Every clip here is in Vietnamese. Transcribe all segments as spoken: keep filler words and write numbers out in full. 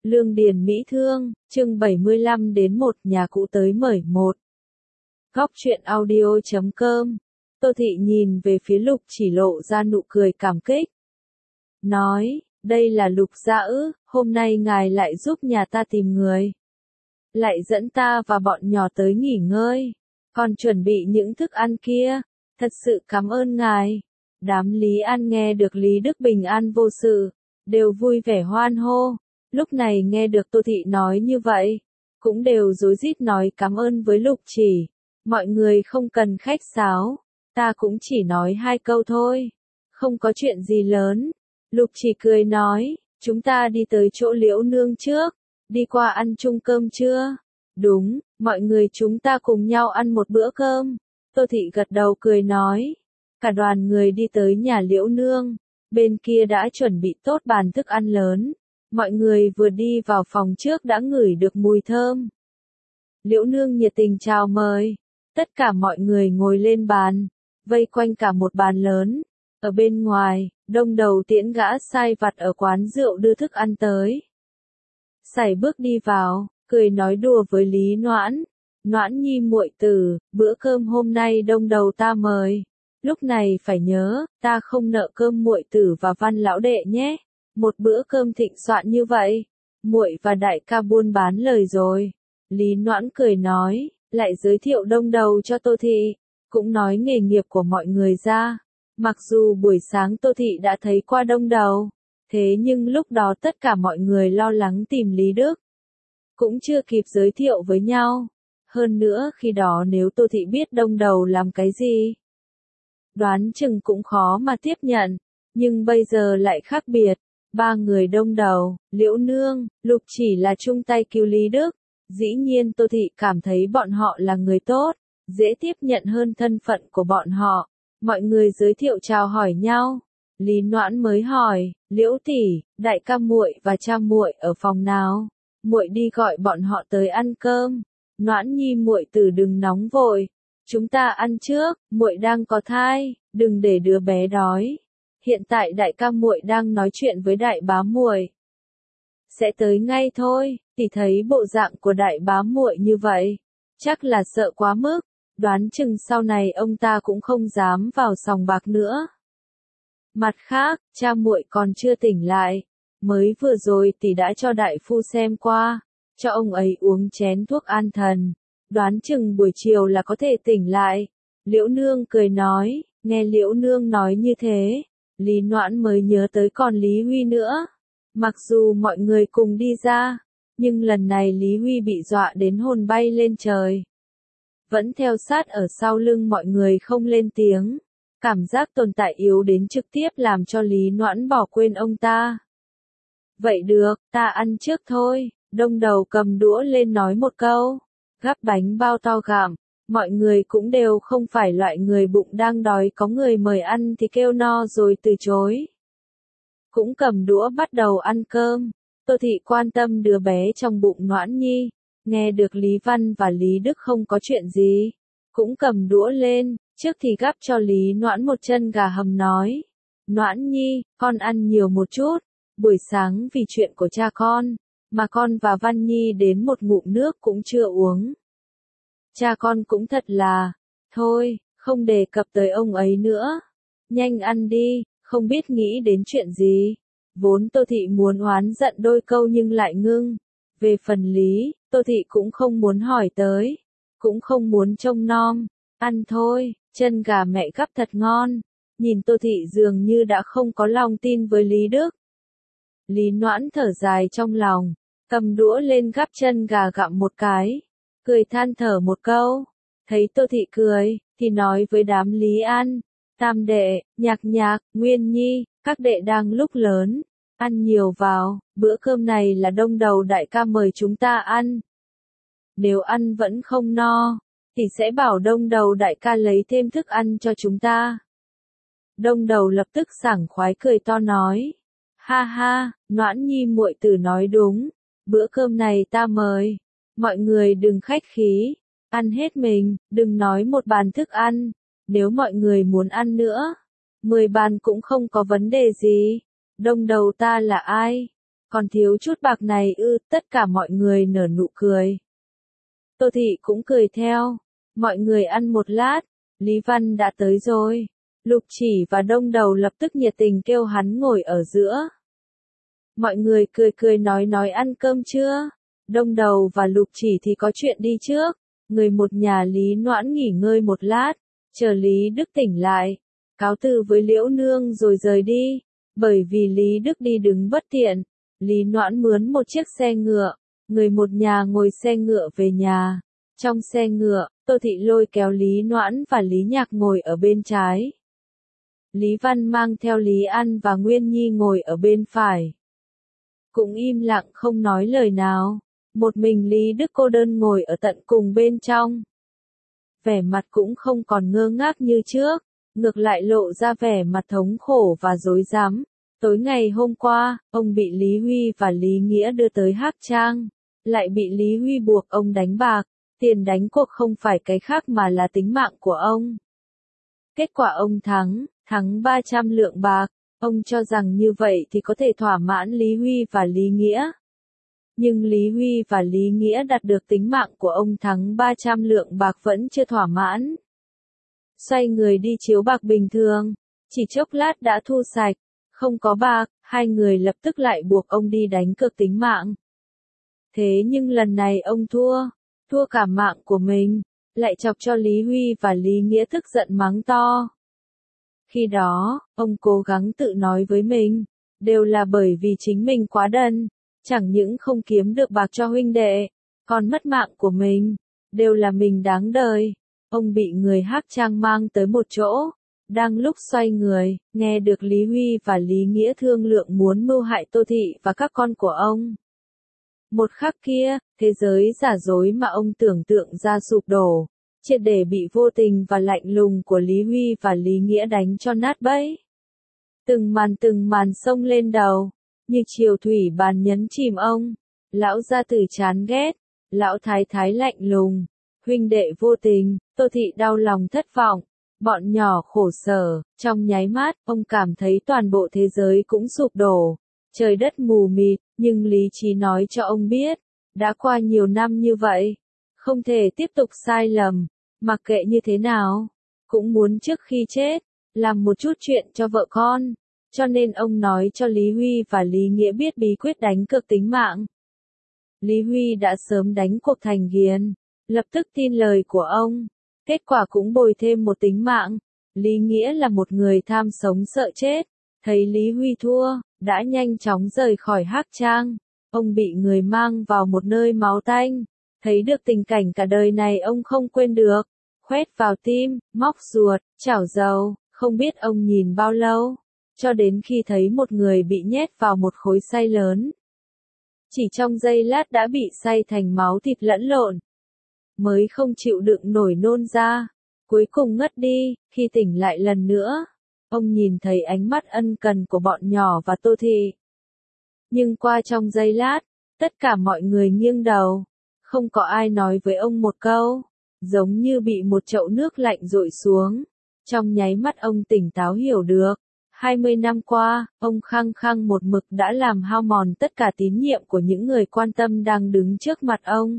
Lương Điền Mỹ Thương, chương bảy mươi lăm đến một nhà cũ tới mời một. Góc truyện audio chấm com. Tô Thị nhìn về phía Lục Chỉ lộ ra nụ cười cảm kích. Nói, đây là Lục gia ư, hôm nay ngài lại giúp nhà ta tìm người. Lại dẫn ta và bọn nhỏ tới nghỉ ngơi. Còn chuẩn bị những thức ăn kia. Thật sự cảm ơn ngài. Đám Lý An nghe được Lý Đức bình an vô sự, đều vui vẻ hoan hô. Lúc này nghe được Tô Thị nói như vậy, cũng đều rối rít nói cảm ơn với Lục Chỉ. Mọi người không cần khách sáo, ta cũng chỉ nói hai câu thôi, không có chuyện gì lớn. Lục Chỉ cười nói, chúng ta đi tới chỗ Liễu Nương trước, đi qua ăn chung cơm trưa. Đúng, mọi người chúng ta cùng nhau ăn một bữa cơm. Tô Thị gật đầu cười nói, cả đoàn người đi tới nhà Liễu Nương, bên kia đã chuẩn bị tốt bàn thức ăn lớn. Mọi người vừa đi vào phòng trước đã ngửi được mùi thơm. Liễu Nương nhiệt tình chào mời. Tất cả mọi người ngồi lên bàn, vây quanh cả một bàn lớn. Ở bên ngoài, Đông Đầu tiễn gã sai vặt ở quán rượu đưa thức ăn tới. Sải bước đi vào, cười nói đùa với Lý Noãn. Noãn nhi muội tử, bữa cơm hôm nay Đông Đầu ta mời. Lúc này phải nhớ, ta không nợ cơm muội tử và Văn lão đệ nhé. Một bữa cơm thịnh soạn như vậy, muội và đại ca buôn bán lời rồi. Lý Noãn cười nói, lại giới thiệu Đông Đầu cho Tô Thị, cũng nói nghề nghiệp của mọi người ra. Mặc dù buổi sáng Tô Thị đã thấy qua Đông Đầu, thế nhưng lúc đó tất cả mọi người lo lắng tìm Lý Đức, cũng chưa kịp giới thiệu với nhau. Hơn nữa khi đó nếu Tô Thị biết Đông Đầu làm cái gì, đoán chừng cũng khó mà tiếp nhận, nhưng bây giờ lại khác biệt. Ba người Đông Đầu, Liễu Nương, Lục Chỉ là chung tay cứu Lý Đức. Dĩ nhiên Tô Thị cảm thấy bọn họ là người tốt, dễ tiếp nhận hơn thân phận của bọn họ. Mọi người giới thiệu chào hỏi nhau. Lý Noãn mới hỏi, Liễu tỷ, đại ca muội và cha muội ở phòng nào? Muội đi gọi bọn họ tới ăn cơm. Noãn nhi muội tử đừng nóng vội, chúng ta ăn trước, muội đang có thai, đừng để đứa bé đói. Hiện tại đại ca muội đang nói chuyện với đại bá muội. Sẽ tới ngay thôi, tỷ thấy bộ dạng của đại bá muội như vậy, chắc là sợ quá mức, đoán chừng sau này ông ta cũng không dám vào sòng bạc nữa. Mặt khác, cha muội còn chưa tỉnh lại, mới vừa rồi tỷ đã cho đại phu xem qua, cho ông ấy uống chén thuốc an thần, đoán chừng buổi chiều là có thể tỉnh lại. Liễu Nương cười nói, nghe Liễu Nương nói như thế, Lý Noãn mới nhớ tới còn Lý Huy nữa. Mặc dù mọi người cùng đi ra, nhưng lần này Lý Huy bị dọa đến hồn bay lên trời. Vẫn theo sát ở sau lưng mọi người không lên tiếng. Cảm giác tồn tại yếu đến trực tiếp làm cho Lý Noãn bỏ quên ông ta. Vậy được, ta ăn trước thôi. Đông Đầu cầm đũa lên nói một câu. Gắp bánh bao to gặm. Mọi người cũng đều không phải loại người bụng đang đói có người mời ăn thì kêu no rồi từ chối. Cũng cầm đũa bắt đầu ăn cơm. Tô Thị quan tâm đứa bé trong bụng Noãn nhi. Nghe được Lý Văn và Lý Đức không có chuyện gì, cũng cầm đũa lên, trước thì gắp cho Lý Noãn một chân gà hầm nói. Noãn nhi, con ăn nhiều một chút, buổi sáng vì chuyện của cha con, mà con và Văn Nhi đến một ngụm nước cũng chưa uống. Cha con cũng thật là, thôi, không đề cập tới ông ấy nữa. Nhanh ăn đi, không biết nghĩ đến chuyện gì. Vốn Tô Thị muốn oán giận đôi câu nhưng lại ngưng. Về phần Lý, Tô Thị cũng không muốn hỏi tới, cũng không muốn trông nom. Ăn thôi, chân gà mẹ gắp thật ngon. Nhìn Tô Thị dường như đã không có lòng tin với Lý Đức. Lý Noãn thở dài trong lòng, cầm đũa lên gắp chân gà gặm một cái, cười than thở một câu. Thấy Tô Thị cười, thì nói với đám Lý An, Tam đệ, Nhạc Nhạc, Nguyên Nhi, các đệ đang lúc lớn, ăn nhiều vào, bữa cơm này là Đông Đầu đại ca mời chúng ta ăn. Nếu ăn vẫn không no, thì sẽ bảo Đông Đầu đại ca lấy thêm thức ăn cho chúng ta. Đông Đầu lập tức sảng khoái cười to nói, ha ha, Noãn nhi muội tử nói đúng, bữa cơm này ta mời, mọi người đừng khách khí, ăn hết mình, đừng nói một bàn thức ăn, nếu mọi người muốn ăn nữa, mười bàn cũng không có vấn đề gì. Đông Đầu ta là ai? Còn thiếu chút bạc này ư, tất cả mọi người nở nụ cười. Tô Thị cũng cười theo. Mọi người ăn một lát, Lý Văn đã tới rồi. Lục Chỉ và Đông Đầu lập tức nhiệt tình kêu hắn ngồi ở giữa. Mọi người cười cười nói nói ăn cơm chưa? Đông Đầu và Lục Chỉ thì có chuyện đi trước. Người một nhà Lý Noãn nghỉ ngơi một lát, chờ Lý Đức tỉnh lại, cáo từ với Liễu Nương rồi rời đi. Bởi vì Lý Đức đi đứng bất tiện, Lý Noãn mướn một chiếc xe ngựa, người một nhà ngồi xe ngựa về nhà. Trong xe ngựa, Tô Thị lôi kéo Lý Noãn và Lý Nhạc ngồi ở bên trái. Lý Văn mang theo Lý An và Nguyên Nhi ngồi ở bên phải. Cũng im lặng không nói lời nào. Một mình Lý Đức cô đơn ngồi ở tận cùng bên trong. Vẻ mặt cũng không còn ngơ ngác như trước, ngược lại lộ ra vẻ mặt thống khổ và rối rắm. Tối ngày hôm qua, ông bị Lý Huy và Lý Nghĩa đưa tới Hắc Trang, lại bị Lý Huy buộc ông đánh bạc. Tiền đánh cuộc không phải cái khác mà là tính mạng của ông. Kết quả ông thắng, thắng ba trăm lượng bạc. Ông cho rằng như vậy thì có thể thỏa mãn Lý Huy và Lý Nghĩa. Nhưng Lý Huy và Lý Nghĩa đạt được tính mạng của ông thắng ba trăm lượng bạc vẫn chưa thỏa mãn. Xoay người đi chiếu bạc bình thường, chỉ chốc lát đã thu sạch, không có bạc, hai người lập tức lại buộc ông đi đánh cược tính mạng. Thế nhưng lần này ông thua, thua cả mạng của mình, lại chọc cho Lý Huy và Lý Nghĩa tức giận mắng to. Khi đó, ông cố gắng tự nói với mình, đều là bởi vì chính mình quá đần, chẳng những không kiếm được bạc cho huynh đệ, còn mất mạng của mình, đều là mình đáng đời. Ông bị người Hắc Trang mang tới một chỗ, đang lúc xoay người, nghe được Lý Huy và Lý Nghĩa thương lượng muốn mưu hại Tô Thị và các con của ông. Một khắc kia, thế giới giả dối mà ông tưởng tượng ra sụp đổ, triệt để bị vô tình và lạnh lùng của Lý Huy và Lý Nghĩa đánh cho nát bẫy. Từng màn từng màn xông lên đầu, như chiều thủy bàn nhấn chìm ông. Lão gia tử chán ghét, lão thái thái lạnh lùng, huynh đệ vô tình, Tô Thị đau lòng thất vọng, bọn nhỏ khổ sở. Trong nháy mắt, ông cảm thấy toàn bộ thế giới cũng sụp đổ, trời đất mù mịt, nhưng lý trí nói cho ông biết, đã qua nhiều năm như vậy, không thể tiếp tục sai lầm, mặc kệ như thế nào, cũng muốn trước khi chết, làm một chút chuyện cho vợ con. Cho nên ông nói cho Lý Huy và Lý Nghĩa biết bí quyết đánh cược tính mạng. Lý Huy đã sớm đánh cuộc thành ghiền, lập tức tin lời của ông, kết quả cũng bồi thêm một tính mạng. Lý Nghĩa là một người tham sống sợ chết, thấy Lý Huy thua, đã nhanh chóng rời khỏi Hắc Trang. Ông bị người mang vào một nơi máu tanh, thấy được tình cảnh cả đời này ông không quên được, khoét vào tim, móc ruột, chảo dầu, không biết ông nhìn bao lâu, cho đến khi thấy một người bị nhét vào một khối xay lớn. Chỉ trong giây lát đã bị xay thành máu thịt lẫn lộn, mới không chịu đựng nổi nôn ra, cuối cùng ngất đi. Khi tỉnh lại lần nữa, ông nhìn thấy ánh mắt ân cần của bọn nhỏ và Tô Thị. Nhưng qua trong giây lát, tất cả mọi người nghiêng đầu, không có ai nói với ông một câu, giống như bị một chậu nước lạnh dội xuống. Trong nháy mắt ông tỉnh táo hiểu được, hai mươi năm qua, ông khăng khăng một mực đã làm hao mòn tất cả tín nhiệm của những người quan tâm đang đứng trước mặt ông.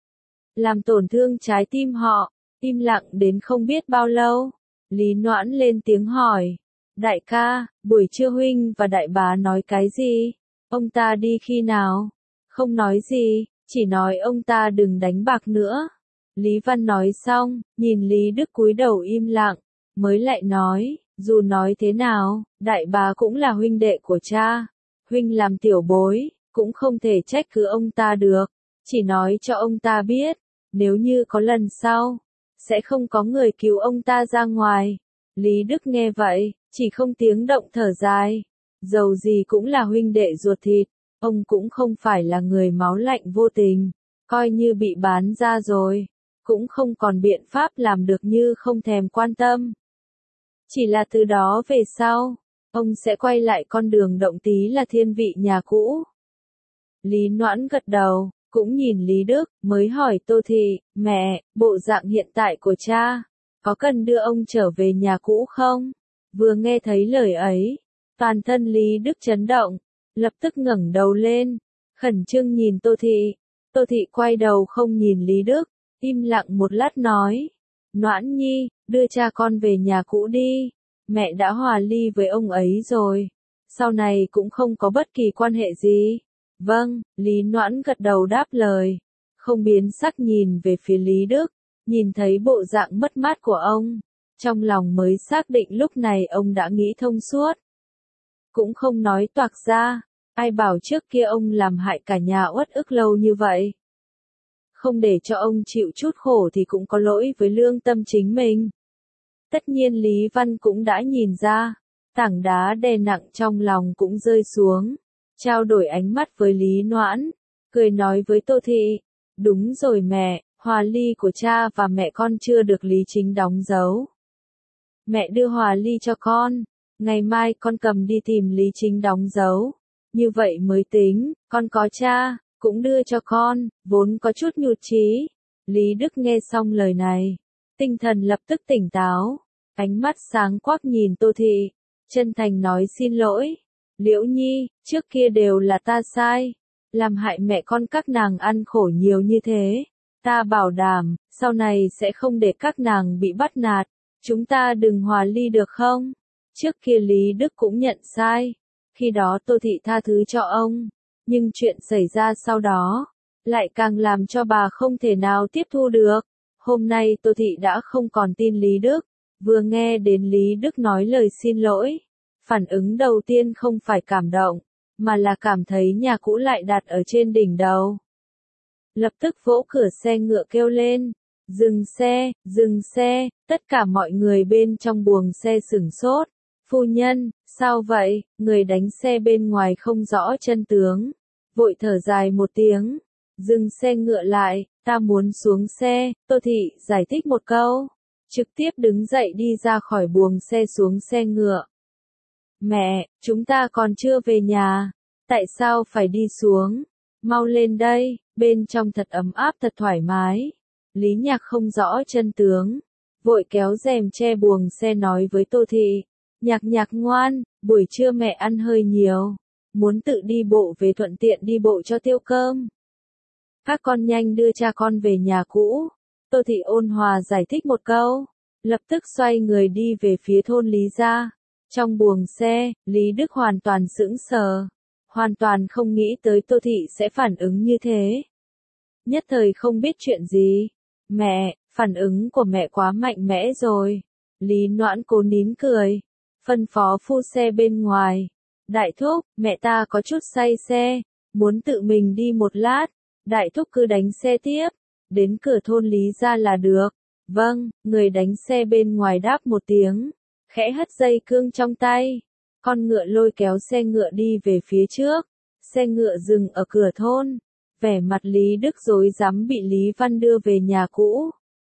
Làm tổn thương trái tim họ, im lặng đến không biết bao lâu. Lý Noãn lên tiếng hỏi, đại ca, buổi trưa huynh và đại bá nói cái gì? Ông ta đi khi nào? Không nói gì, chỉ nói ông ta đừng đánh bạc nữa. Lý Văn nói xong, nhìn Lý Đức cúi đầu im lặng, mới lại nói, dù nói thế nào, đại bá cũng là huynh đệ của cha. Huynh làm tiểu bối, cũng không thể trách cứ ông ta được, chỉ nói cho ông ta biết, nếu như có lần sau, sẽ không có người cứu ông ta ra ngoài. Lý Đức nghe vậy, chỉ không tiếng động thở dài. Dầu gì cũng là huynh đệ ruột thịt, ông cũng không phải là người máu lạnh vô tình, coi như bị bán ra rồi, cũng không còn biện pháp làm được như không thèm quan tâm. Chỉ là từ đó về sau, ông sẽ quay lại con đường động tí là thiên vị nhà cũ. Lý Noãn gật đầu, cũng nhìn Lý Đức, mới hỏi Tô Thị, mẹ, bộ dạng hiện tại của cha, có cần đưa ông trở về nhà cũ không? Vừa nghe thấy lời ấy, toàn thân Lý Đức chấn động, lập tức ngẩng đầu lên, khẩn trương nhìn Tô Thị. Tô Thị quay đầu không nhìn Lý Đức, im lặng một lát nói, Noãn Nhi, đưa cha con về nhà cũ đi, mẹ đã hòa ly với ông ấy rồi, sau này cũng không có bất kỳ quan hệ gì. Vâng, Lý Noãn gật đầu đáp lời, không biến sắc nhìn về phía Lý Đức, nhìn thấy bộ dạng mất mát của ông, trong lòng mới xác định lúc này ông đã nghĩ thông suốt. Cũng không nói toạc ra, ai bảo trước kia ông làm hại cả nhà uất ức lâu như vậy. Không để cho ông chịu chút khổ thì cũng có lỗi với lương tâm chính mình. Tất nhiên Lý Văn cũng đã nhìn ra, tảng đá đè nặng trong lòng cũng rơi xuống, trao đổi ánh mắt với Lý Noãn, cười nói với Tô Thị, đúng rồi mẹ, hòa ly của cha và mẹ con chưa được Lý Chính đóng dấu. Mẹ đưa hòa ly cho con, ngày mai con cầm đi tìm Lý Chính đóng dấu, như vậy mới tính, con có cha, cũng đưa cho con, vốn có chút nhụt chí. Lý Đức nghe xong lời này, tinh thần lập tức tỉnh táo, ánh mắt sáng quắc nhìn Tô Thị, chân thành nói xin lỗi, Liễu Nhi, trước kia đều là ta sai, làm hại mẹ con các nàng ăn khổ nhiều như thế, ta bảo đảm, sau này sẽ không để các nàng bị bắt nạt, chúng ta đừng hòa ly được không? Trước kia Lý Đức cũng nhận sai, khi đó Tô Thị tha thứ cho ông, nhưng chuyện xảy ra sau đó, lại càng làm cho bà không thể nào tiếp thu được. Hôm nay Tô Thị đã không còn tin Lý Đức, vừa nghe đến Lý Đức nói lời xin lỗi, phản ứng đầu tiên không phải cảm động, mà là cảm thấy nhà cũ lại đặt ở trên đỉnh đầu. Lập tức vỗ cửa xe ngựa kêu lên, dừng xe, dừng xe, tất cả mọi người bên trong buồng xe sửng sốt. Phu nhân, sao vậy, người đánh xe bên ngoài không rõ chân tướng, vội thở dài một tiếng, dừng xe ngựa lại, ta muốn xuống xe, Tô Thị giải thích một câu, trực tiếp đứng dậy đi ra khỏi buồng xe xuống xe ngựa. Mẹ, chúng ta còn chưa về nhà, tại sao phải đi xuống, mau lên đây, bên trong thật ấm áp thật thoải mái. Lý Nhạc không rõ chân tướng, vội kéo rèm che buồng xe nói với Tô Thị, Nhạc Nhạc ngoan, buổi trưa mẹ ăn hơi nhiều, muốn tự đi bộ về thuận tiện đi bộ cho tiêu cơm. Các con nhanh đưa cha con về nhà cũ. Tô Thị ôn hòa giải thích một câu, lập tức xoay người đi về phía thôn Lý gia. Trong buồng xe, Lý Đức hoàn toàn sững sờ, hoàn toàn không nghĩ tới Tô Thị sẽ phản ứng như thế. Nhất thời không biết chuyện gì. Mẹ, phản ứng của mẹ quá mạnh mẽ rồi. Lý Noãn cố nín cười, phân phó phu xe bên ngoài. Đại thúc, mẹ ta có chút say xe, muốn tự mình đi một lát. Đại thúc cứ đánh xe tiếp, đến cửa thôn Lý gia là được. Vâng, người đánh xe bên ngoài đáp một tiếng, khẽ hất dây cương trong tay. Con ngựa lôi kéo xe ngựa đi về phía trước. Xe ngựa dừng ở cửa thôn. Vẻ mặt Lý Đức rối rắm bị Lý Văn đưa về nhà cũ.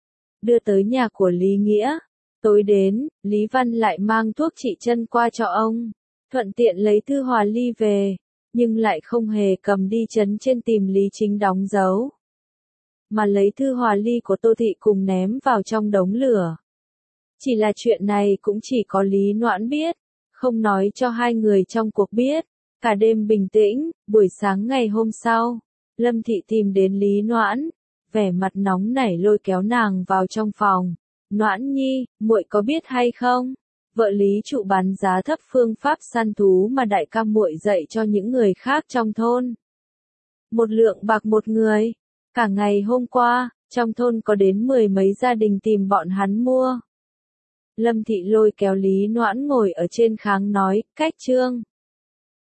Đưa tới nhà của Lý Nghĩa. Tối đến, Lý Văn lại mang thuốc trị chân qua cho ông. Thuận tiện lấy thư hòa ly về, nhưng lại không hề cầm đi trấn trên tìm Lý Chính đóng dấu, mà lấy thư hòa ly của Tô Thị cùng ném vào trong đống lửa. Chỉ là chuyện này cũng chỉ có Lý Noãn biết, không nói cho hai người trong cuộc biết. Cả đêm bình tĩnh, buổi sáng ngày hôm sau, Lâm Thị tìm đến Lý Noãn, vẻ mặt nóng nảy lôi kéo nàng vào trong phòng. Noãn Nhi, muội có biết hay không? Vợ Lý Trụ bán giá thấp phương pháp săn thú mà đại ca muội dạy cho những người khác trong thôn. Một lượng bạc một người. Cả ngày hôm qua, trong thôn có đến mười mấy gia đình tìm bọn hắn mua. Lâm Thị lôi kéo Lý Noãn ngồi ở trên kháng nói, cách trương.